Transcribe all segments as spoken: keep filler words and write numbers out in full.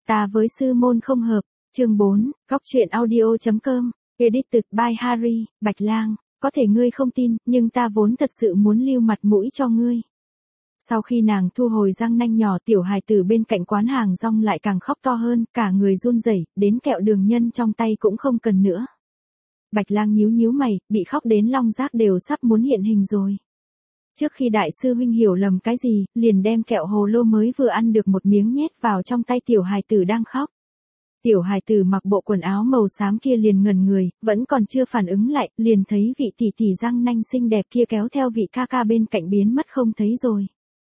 Ta với sư môn không hợp. Chương bốn, góc truyện audio.com, edited by Harry, Bạch Lang, có thể ngươi không tin, nhưng ta vốn thật sự muốn lưu mặt mũi cho ngươi. Sau khi nàng thu hồi răng nanh nhỏ, tiểu hài tử bên cạnh quán hàng rong lại càng khóc to hơn, cả người run rẩy, đến kẹo đường nhân trong tay cũng không cần nữa. Bạch Lang nhíu nhíu mày, bị khóc đến long giác đều sắp muốn hiện hình rồi. Trước khi đại sư huynh hiểu lầm cái gì, liền đem kẹo hồ lô mới vừa ăn được một miếng nhét vào trong tay tiểu hài tử đang khóc. Tiểu hài tử mặc bộ quần áo màu xám kia liền ngẩn người, vẫn còn chưa phản ứng lại, liền thấy vị tỷ tỷ răng nanh xinh đẹp kia kéo theo vị ca ca bên cạnh biến mất không thấy rồi.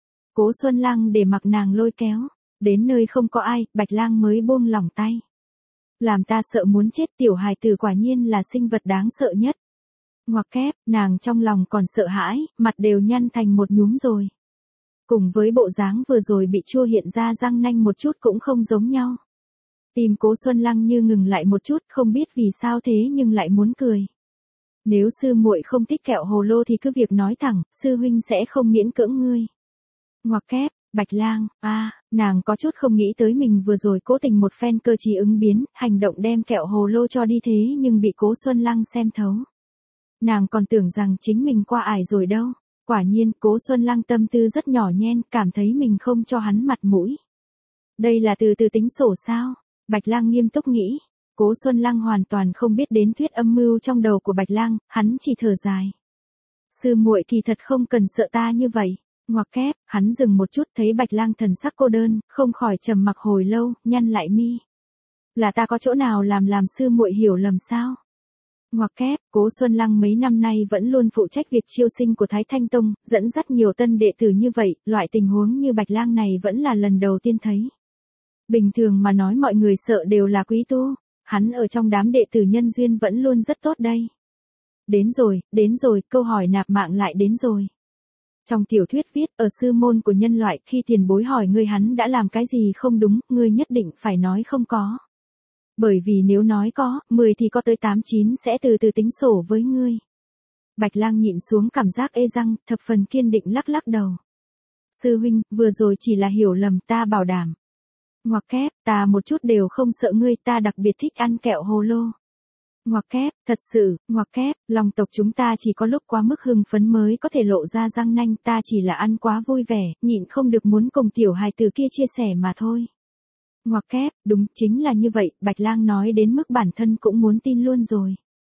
Cố Xuân Lăng để mặc nàng lôi kéo, đến nơi không có ai, Bạch Lang mới buông lỏng tay. Làm ta sợ muốn chết, tiểu hài tử quả nhiên là sinh vật đáng sợ nhất. Ngoặc kép, nàng trong lòng còn sợ hãi, mặt đều nhăn thành một nhúm rồi. Cùng với bộ dáng vừa rồi bị chua hiện ra răng nanh một chút cũng không giống nhau. Tim Cố Xuân Lăng như ngừng lại một chút, không biết vì sao thế nhưng lại muốn cười. Nếu sư muội không thích kẹo hồ lô thì cứ việc nói thẳng, sư huynh sẽ không miễn cưỡng ngươi. Ngoặc kép, Bạch Lang, a, à, nàng có chút không nghĩ tới mình vừa rồi cố tình một phen cơ trí ứng biến, hành động đem kẹo hồ lô cho đi thế nhưng bị Cố Xuân Lăng xem thấu. Nàng còn tưởng rằng chính mình qua ải rồi đâu, quả nhiên Cố Xuân Lăng tâm tư rất nhỏ nhen, cảm thấy mình không cho hắn mặt mũi. Đây là từ từ tính sổ sao? Bạch Lang nghiêm túc nghĩ. Cố Xuân Lăng hoàn toàn không biết đến thuyết âm mưu trong đầu của Bạch Lang, hắn chỉ thở dài. Sư muội kỳ thật không cần sợ ta như vậy. Ngoặc kép, hắn dừng một chút thấy Bạch Lang thần sắc cô đơn, không khỏi trầm mặc hồi lâu, nhăn lại mi. Là ta có chỗ nào làm làm sư muội hiểu lầm sao? Ngoặc kép, Cố Xuân Lăng mấy năm nay vẫn luôn phụ trách việc chiêu sinh của Thái Thanh Tông, dẫn dắt nhiều tân đệ tử như vậy, loại tình huống như Bạch Lang này vẫn là lần đầu tiên thấy. Bình thường mà nói mọi người sợ đều là quý tu, hắn ở trong đám đệ tử nhân duyên vẫn luôn rất tốt đây. Đến rồi, đến rồi, câu hỏi nạp mạng lại đến rồi. Trong tiểu thuyết viết, ở sư môn của nhân loại, khi tiền bối hỏi ngươi hắn đã làm cái gì không đúng, ngươi nhất định phải nói không có. Bởi vì nếu nói có, mười thì có tới tám chín sẽ từ từ tính sổ với ngươi. Bạch Lang nhịn xuống cảm giác ê răng, thập phần kiên định lắc lắc đầu. Sư huynh, vừa rồi chỉ là hiểu lầm, ta bảo đảm. Ngoặc kép, ta một chút đều không sợ ngươi, ta đặc biệt thích ăn kẹo hồ lô. Ngoặc kép, thật sự, ngoặc kép, lòng tộc chúng ta chỉ có lúc quá mức hưng phấn mới có thể lộ ra răng nanh, ta chỉ là ăn quá vui vẻ, nhịn không được muốn cùng tiểu hài tử kia chia sẻ mà thôi. Ngoặc kép, đúng, chính là như vậy, Bạch Lang nói đến mức bản thân cũng muốn tin luôn rồi.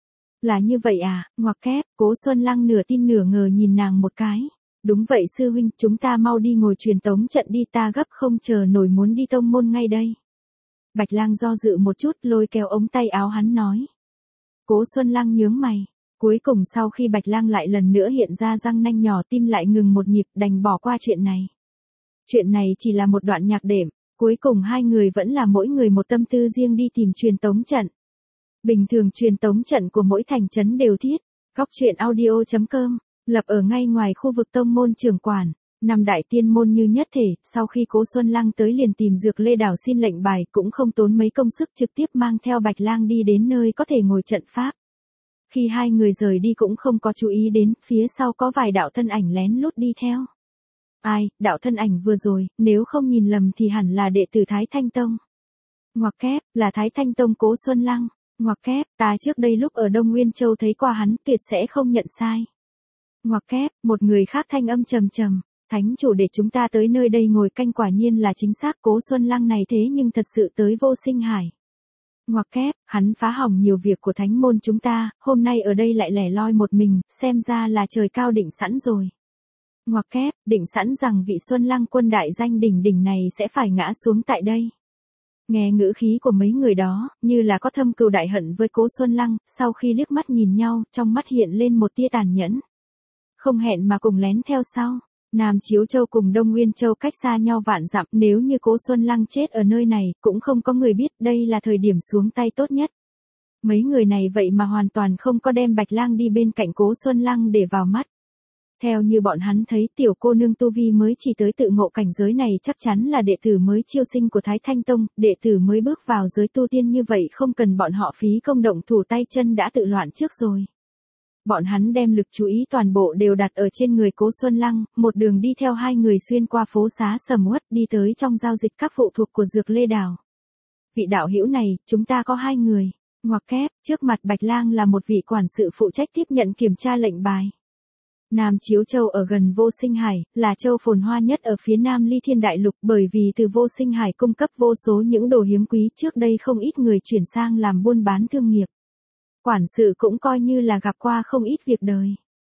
Là như vậy à, ngoặc kép, Cố Xuân Lăng nửa tin nửa ngờ nhìn nàng một cái. Đúng vậy sư huynh, chúng ta mau đi ngồi truyền tống trận đi, ta gấp không chờ nổi muốn đi tông môn ngay đây. Bạch Lang do dự một chút, lôi kéo ống tay áo hắn nói. Cố Xuân Lăng nhướng mày. Cuối cùng sau khi Bạch Lang lại lần nữa hiện ra răng nanh nhỏ, tim lại ngừng một nhịp, đành bỏ qua chuyện này. Chuyện này chỉ là một đoạn nhạc đệm, cuối cùng hai người vẫn là mỗi người một tâm tư riêng đi tìm truyền tống trận. Bình thường truyền tống trận của mỗi thành trấn đều thiết. Góc truyện audio.com, lập ở ngay ngoài khu vực tông môn trưởng quản. Năm đại tiên môn như nhất thể, sau khi Cố Xuân Lăng tới liền tìm Dược Lê Đảo xin lệnh bài, cũng không tốn mấy công sức, trực tiếp mang theo Bạch Lang đi đến nơi có thể ngồi trận pháp. Khi hai người rời đi cũng không có chú ý đến, phía sau có vài đạo thân ảnh lén lút đi theo. Ai, đạo thân ảnh vừa rồi, nếu không nhìn lầm thì hẳn là đệ tử Thái Thanh Tông. Ngoặc kép, là Thái Thanh Tông Cố Xuân Lăng. Ngoặc kép, ta trước đây lúc ở Đông Nguyên Châu thấy qua hắn, tuyệt sẽ không nhận sai. Ngoặc kép, một người khác thanh âm trầm trầm. Thánh chủ để chúng ta tới nơi đây ngồi canh, quả nhiên là chính xác, Cố Xuân Lăng này thế nhưng thật sự tới Vô Sinh Hải. Ngoặc kép, hắn phá hỏng nhiều việc của thánh môn chúng ta, hôm nay ở đây lại lẻ loi một mình, xem ra là trời cao định sẵn rồi. Ngoặc kép, định sẵn rằng vị Xuân Lăng quân đại danh đỉnh đỉnh này sẽ phải ngã xuống tại đây. Nghe ngữ khí của mấy người đó, như là có thâm cừu đại hận với Cố Xuân Lăng, sau khi liếc mắt nhìn nhau, trong mắt hiện lên một tia tàn nhẫn. Không hẹn mà cùng lén theo sau. Nam Chiếu Châu cùng Đông Nguyên Châu cách xa nhau vạn dặm, nếu như Cố Xuân Lăng chết ở nơi này, cũng không có người biết, đây là thời điểm xuống tay tốt nhất. Mấy người này vậy mà hoàn toàn không có đem Bạch Lang đi bên cạnh Cố Xuân Lăng để vào mắt. Theo như bọn hắn thấy, tiểu cô nương tu vi mới chỉ tới tự ngộ cảnh giới này chắc chắn là đệ tử mới chiêu sinh của Thái Thanh Tông, đệ tử mới bước vào giới tu tiên như vậy không cần bọn họ phí công động thủ tay chân đã tự loạn trước rồi. Bọn hắn đem lực chú ý toàn bộ đều đặt ở trên người Cố Xuân Lăng, một đường đi theo hai người xuyên qua phố xá sầm uất đi tới trong giao dịch các phụ thuộc của Dược Lê Đảo. vị đạo hữu này, chúng ta có hai người. Ngoặc kép, trước mặt Bạch Lang là một vị quản sự phụ trách tiếp nhận kiểm tra lệnh bài. Nam Chiếu Châu ở gần Vô Sinh Hải, là châu phồn hoa nhất ở phía nam Ly Thiên Đại Lục, bởi vì từ Vô Sinh Hải cung cấp vô số những đồ hiếm quý, trước đây không ít người chuyển sang làm buôn bán thương nghiệp. Quản sự cũng coi như là gặp qua không ít việc đời.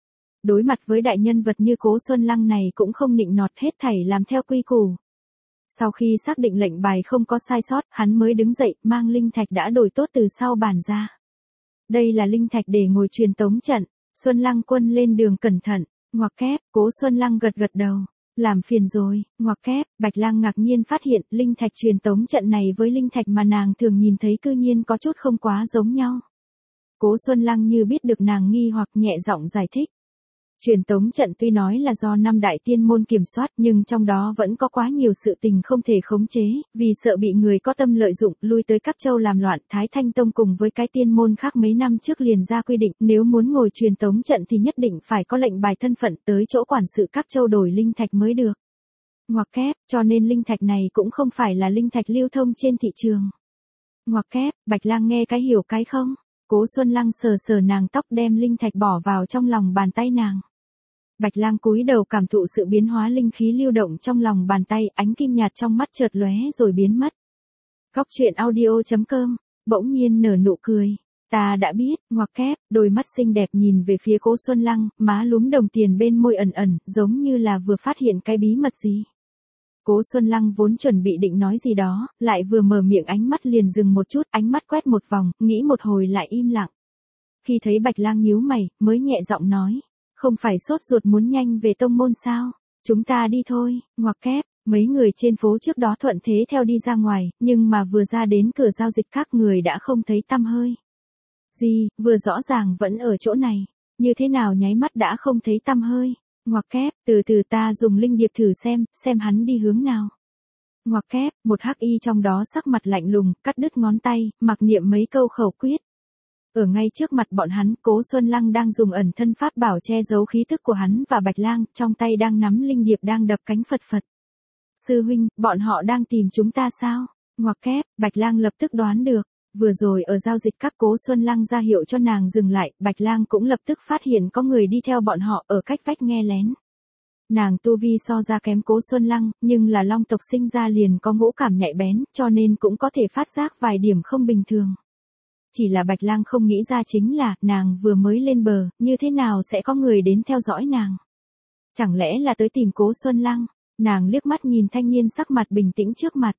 Đối mặt với đại nhân vật như Cố Xuân Lăng này cũng không nịnh nọt, hết thảy làm theo quy củ. Sau khi xác định lệnh bài không có sai sót, hắn mới đứng dậy, mang linh thạch đã đổi tốt từ sau bàn ra. Đây là linh thạch để ngồi truyền tống trận. Xuân Lăng quân lên đường cẩn thận. Ngoặc kép, Cố Xuân Lăng gật gật đầu. Làm phiền rồi. Ngoặc kép, Bạch Lang ngạc nhiên phát hiện linh thạch truyền tống trận này với linh thạch mà nàng thường nhìn thấy cư nhiên có chút không quá giống nhau. Cố Xuân Lăng như biết được nàng nghi hoặc, nhẹ giọng giải thích. Truyền tống trận tuy nói là do năm đại tiên môn kiểm soát, nhưng trong đó vẫn có quá nhiều sự tình không thể khống chế, vì sợ bị người có tâm lợi dụng, lui tới các châu làm loạn. Thái Thanh Tông cùng với cái tiên môn khác mấy năm trước liền ra quy định, nếu muốn ngồi truyền tống trận thì nhất định phải có lệnh bài thân phận, tới chỗ quản sự các châu đổi linh thạch mới được. Ngoặc kép, cho nên linh thạch này cũng không phải là linh thạch lưu thông trên thị trường. Ngoặc kép, Bạch Lang nghe cái hiểu cái không. Cố Xuân Lăng sờ sờ nàng tóc, đem linh thạch bỏ vào trong lòng bàn tay nàng. Bạch Lang cúi đầu cảm thụ sự biến hóa linh khí lưu động trong lòng bàn tay, ánh kim nhạt trong mắt chợt lóe rồi biến mất. Góc truyện audio chấm com, bỗng nhiên nở nụ cười. Ta đã biết. Ngoặc kép, đôi mắt xinh đẹp nhìn về phía Cố Xuân Lăng, má lúm đồng tiền bên môi ẩn ẩn, giống như là vừa phát hiện cái bí mật gì. Cố Xuân Lăng vốn chuẩn bị định nói gì đó, lại vừa mở miệng ánh mắt liền dừng một chút, ánh mắt quét một vòng, nghĩ một hồi lại im lặng. Khi thấy Bạch Lang nhíu mày, mới nhẹ giọng nói. Không phải sốt ruột muốn nhanh về tông môn sao? Chúng ta đi thôi. Ngoặc kép, mấy người trên phố trước đó thuận thế theo đi ra ngoài, nhưng mà vừa ra đến cửa giao dịch các người đã không thấy tăm hơi. Gì, vừa rõ ràng vẫn ở chỗ này, như thế nào nháy mắt đã không thấy tăm hơi? Ngoặc kép, từ từ ta dùng linh điệp thử xem, xem hắn đi hướng nào. Ngoặc kép, một hắc y trong đó sắc mặt lạnh lùng, cắt đứt ngón tay, mặc niệm mấy câu khẩu quyết. Ở ngay trước mặt bọn hắn, Cố Xuân Lăng đang dùng ẩn thân pháp bảo che giấu khí tức của hắn và Bạch Lang, trong tay đang nắm linh điệp đang đập cánh phật phật. Sư huynh, bọn họ đang tìm chúng ta sao? Ngoặc kép, Bạch Lang lập tức đoán được. Vừa rồi ở giao dịch các Cố Xuân Lăng ra hiệu cho nàng dừng lại, Bạch Lang cũng lập tức phát hiện có người đi theo bọn họ ở cách vách nghe lén. Nàng tu vi so ra kém Cố Xuân Lăng, nhưng là long tộc sinh ra liền có ngũ cảm nhạy bén, cho nên cũng có thể phát giác vài điểm không bình thường. Chỉ là Bạch Lang không nghĩ ra chính là, nàng vừa mới lên bờ, như thế nào sẽ có người đến theo dõi nàng? Chẳng lẽ là tới tìm Cố Xuân Lăng? Nàng liếc mắt nhìn thanh niên sắc mặt bình tĩnh trước mặt.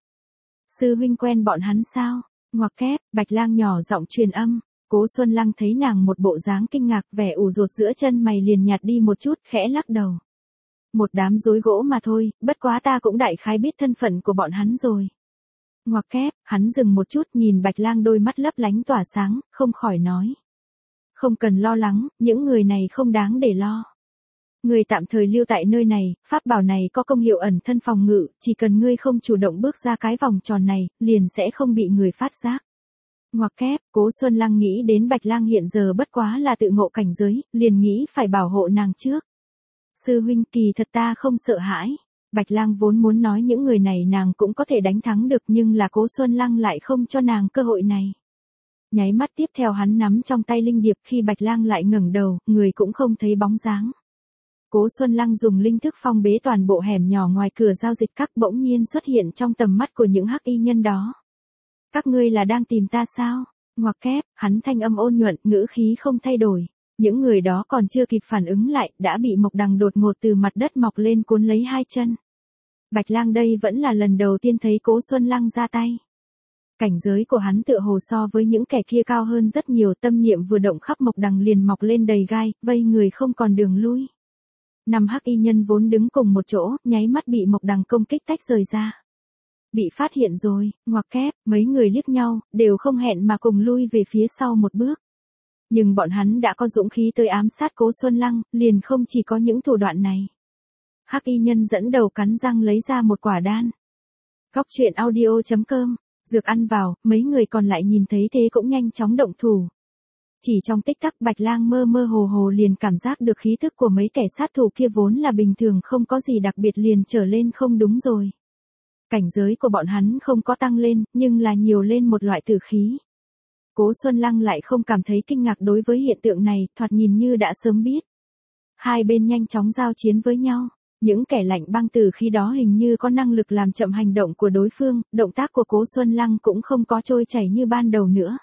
Sư huynh quen bọn hắn sao? Ngoặc kép, Bạch Lang nhỏ giọng truyền âm. Cố Xuân Lăng thấy nàng một bộ dáng kinh ngạc, vẻ ủ rột giữa chân mày liền nhạt đi một chút, khẽ lắc đầu. Một đám rối gỗ mà thôi, bất quá ta cũng đại khái biết thân phận của bọn hắn rồi. Ngoặc kép, hắn dừng một chút nhìn Bạch Lang đôi mắt lấp lánh tỏa sáng, không khỏi nói. Không cần lo lắng, những người này không đáng để lo. Người tạm thời lưu tại nơi này, pháp bảo này có công hiệu ẩn thân phòng ngự, chỉ cần ngươi không chủ động bước ra cái vòng tròn này, liền sẽ không bị người phát giác. Ngoặc kép, Cố Xuân Lăng nghĩ đến Bạch Lang hiện giờ bất quá là tự ngộ cảnh giới, liền nghĩ phải bảo hộ nàng trước. Sư huynh, kỳ thật ta không sợ hãi. Bạch Lang vốn muốn nói những người này nàng cũng có thể đánh thắng được, nhưng là Cố Xuân Lăng lại không cho nàng cơ hội này. Nháy mắt tiếp theo hắn nắm trong tay linh điệp, khi Bạch Lang lại ngẩng đầu, người cũng không thấy bóng dáng. Cố Xuân Lăng dùng linh thức phong bế toàn bộ hẻm nhỏ ngoài cửa giao dịch các, bỗng nhiên xuất hiện trong tầm mắt của những hắc y nhân đó. Các ngươi là đang tìm ta sao? Ngoặc kép, hắn thanh âm ôn nhuận, ngữ khí không thay đổi. Những người đó còn chưa kịp phản ứng lại, đã bị mộc đằng đột ngột từ mặt đất mọc lên cuốn lấy hai chân. Bạch Lang đây vẫn là lần đầu tiên thấy Cố Xuân Lăng ra tay. Cảnh giới của hắn tựa hồ so với những kẻ kia cao hơn rất nhiều, tâm niệm vừa động khắp mộc đằng liền mọc lên đầy gai, vây người không còn đường lui. Năm hắc y nhân vốn đứng cùng một chỗ, nháy mắt bị mộc đằng công kích tách rời ra. Bị phát hiện rồi. Ngoặc kép, mấy người liếc nhau, đều không hẹn mà cùng lui về phía sau một bước. Nhưng bọn hắn đã có dũng khí tới ám sát Cố Xuân Lăng, liền không chỉ có những thủ đoạn này. Hắc y nhân dẫn đầu cắn răng lấy ra một quả đan. Góc truyện audio chấm com, dược ăn vào, mấy người còn lại nhìn thấy thế cũng nhanh chóng động thủ. Chỉ trong tích tắc Bạch Lang mơ mơ hồ hồ liền cảm giác được khí thức của mấy kẻ sát thủ kia vốn là bình thường không có gì đặc biệt liền trở lên không đúng rồi. Cảnh giới của bọn hắn không có tăng lên, nhưng là nhiều lên một loại tử khí. Cố Xuân Lăng lại không cảm thấy kinh ngạc đối với hiện tượng này, thoạt nhìn như đã sớm biết. Hai bên nhanh chóng giao chiến với nhau. Những kẻ lạnh băng tử khí đó hình như có năng lực làm chậm hành động của đối phương, động tác của Cố Xuân Lăng cũng không có trôi chảy như ban đầu nữa.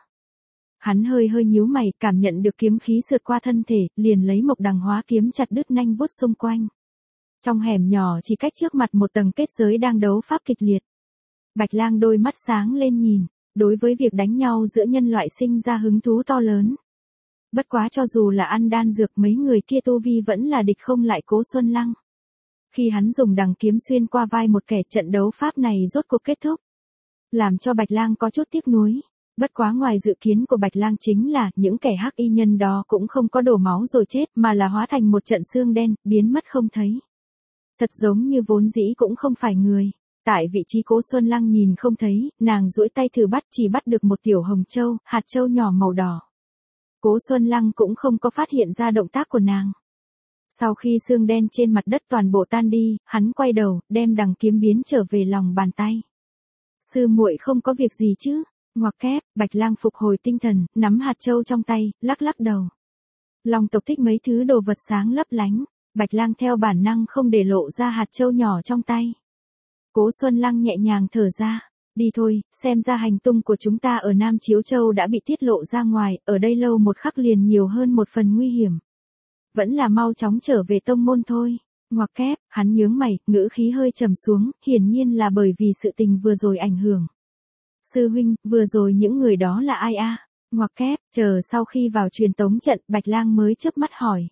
Hắn hơi hơi nhíu mày, cảm nhận được kiếm khí sượt qua thân thể, liền lấy mộc đằng hóa kiếm chặt đứt nanh vuốt xung quanh. Trong hẻm nhỏ chỉ cách trước mặt một tầng kết giới đang đấu pháp kịch liệt. Bạch Lang đôi mắt sáng lên nhìn, đối với việc đánh nhau giữa nhân loại sinh ra hứng thú to lớn. Bất quá cho dù là ăn đan dược mấy người kia tu vi vẫn là địch không lại Cố Xuân Lăng. Khi hắn dùng đằng kiếm xuyên qua vai một kẻ, trận đấu pháp này rốt cuộc kết thúc. Làm cho Bạch Lang có chút tiếc nuối. Bất quá ngoài dự kiến của Bạch Lang chính là những kẻ hắc y nhân đó cũng không có đổ máu rồi chết mà là hóa thành một trận xương đen, biến mất không thấy. Thật giống như vốn dĩ cũng không phải người. Tại vị trí Cố Xuân Lăng nhìn không thấy, nàng duỗi tay thử bắt chỉ bắt được một tiểu hồng châu, hạt châu nhỏ màu đỏ. Cố Xuân Lăng cũng không có phát hiện ra động tác của nàng. Sau khi xương đen trên mặt đất toàn bộ tan đi, hắn quay đầu, đem đằng kiếm biến trở về lòng bàn tay. Sư muội không có việc gì chứ? Ngoặc kép, Bạch Lang phục hồi tinh thần, nắm hạt châu trong tay, lắc lắc đầu. Long tộc thích mấy thứ đồ vật sáng lấp lánh, Bạch Lang theo bản năng không để lộ ra hạt châu nhỏ trong tay. Cố Xuân Lăng nhẹ nhàng thở ra, đi thôi, xem ra hành tung của chúng ta ở Nam Chiếu Châu đã bị tiết lộ ra ngoài, ở đây lâu một khắc liền nhiều hơn một phần nguy hiểm. Vẫn là mau chóng trở về tông môn thôi. Ngoặc kép, hắn nhướng mày, ngữ khí hơi trầm xuống, hiển nhiên là bởi vì sự tình vừa rồi ảnh hưởng. Sư huynh, vừa rồi những người đó là ai a? Ngoặc kép, chờ sau khi vào truyền tống trận, Bạch Lang mới chớp mắt hỏi.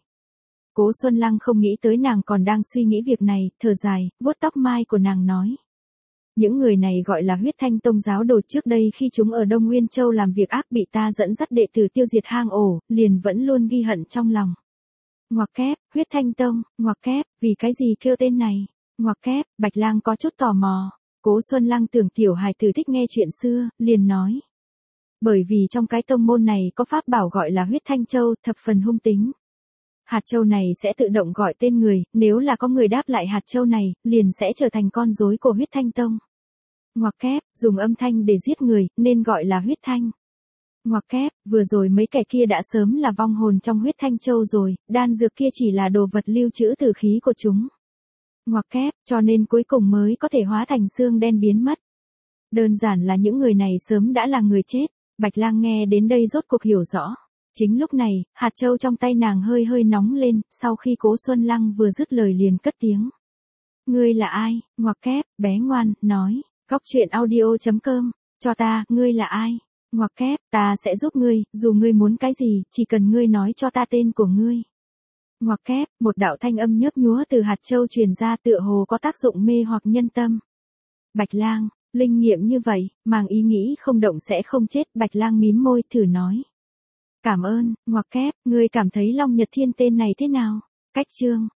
Cố Xuân Lăng không nghĩ tới nàng còn đang suy nghĩ việc này, thở dài, vuốt tóc mai của nàng nói. Những người này gọi là Huyết Thanh Tông giáo đồ, trước đây khi chúng ở Đông Nguyên Châu làm việc ác bị ta dẫn dắt đệ tử tiêu diệt hang ổ, liền vẫn luôn ghi hận trong lòng. Ngoặc kép, Huyết Thanh Tông, ngoặc kép, vì cái gì kêu tên này? Ngoặc kép, Bạch Lang có chút tò mò. Cố Xuân Lăng tưởng tiểu hài tử thích nghe chuyện xưa, liền nói. Bởi vì trong cái tông môn này có pháp bảo gọi là Huyết Thanh Châu, thập phần hung tính. Hạt châu này sẽ tự động gọi tên người, nếu là có người đáp lại hạt châu này, liền sẽ trở thành con rối của Huyết Thanh Tông. Ngoặc kép, dùng âm thanh để giết người, nên gọi là huyết thanh. Ngoặc kép, vừa rồi mấy kẻ kia đã sớm là vong hồn trong Huyết Thanh Châu rồi, đan dược kia chỉ là đồ vật lưu trữ tử khí của chúng. Ngoặc kép, cho nên cuối cùng mới có thể hóa thành xương đen biến mất. Đơn giản là những người này sớm đã là người chết. Bạch Lang nghe đến đây rốt cuộc hiểu rõ. Chính lúc này, hạt châu trong tay nàng hơi hơi nóng lên, sau khi Cố Xuân Lăng vừa dứt lời liền cất tiếng. Ngươi là ai? Ngoặc kép, bé ngoan, nói, góc truyện audio chấm com, cho ta, ngươi là ai? Ngoặc kép, ta sẽ giúp ngươi, dù ngươi muốn cái gì, chỉ cần ngươi nói cho ta tên của ngươi. Ngoặc kép, một đạo thanh âm nhấp nhúa từ hạt châu truyền ra tựa hồ có tác dụng mê hoặc nhân tâm. Bạch Lang, linh nghiệm như vậy, mang ý nghĩ không động sẽ không chết, Bạch Lang mím môi thử nói. Cảm ơn, ngoặc kép, ngươi cảm thấy Long Nhật Thiên tên này thế nào? Cách chương.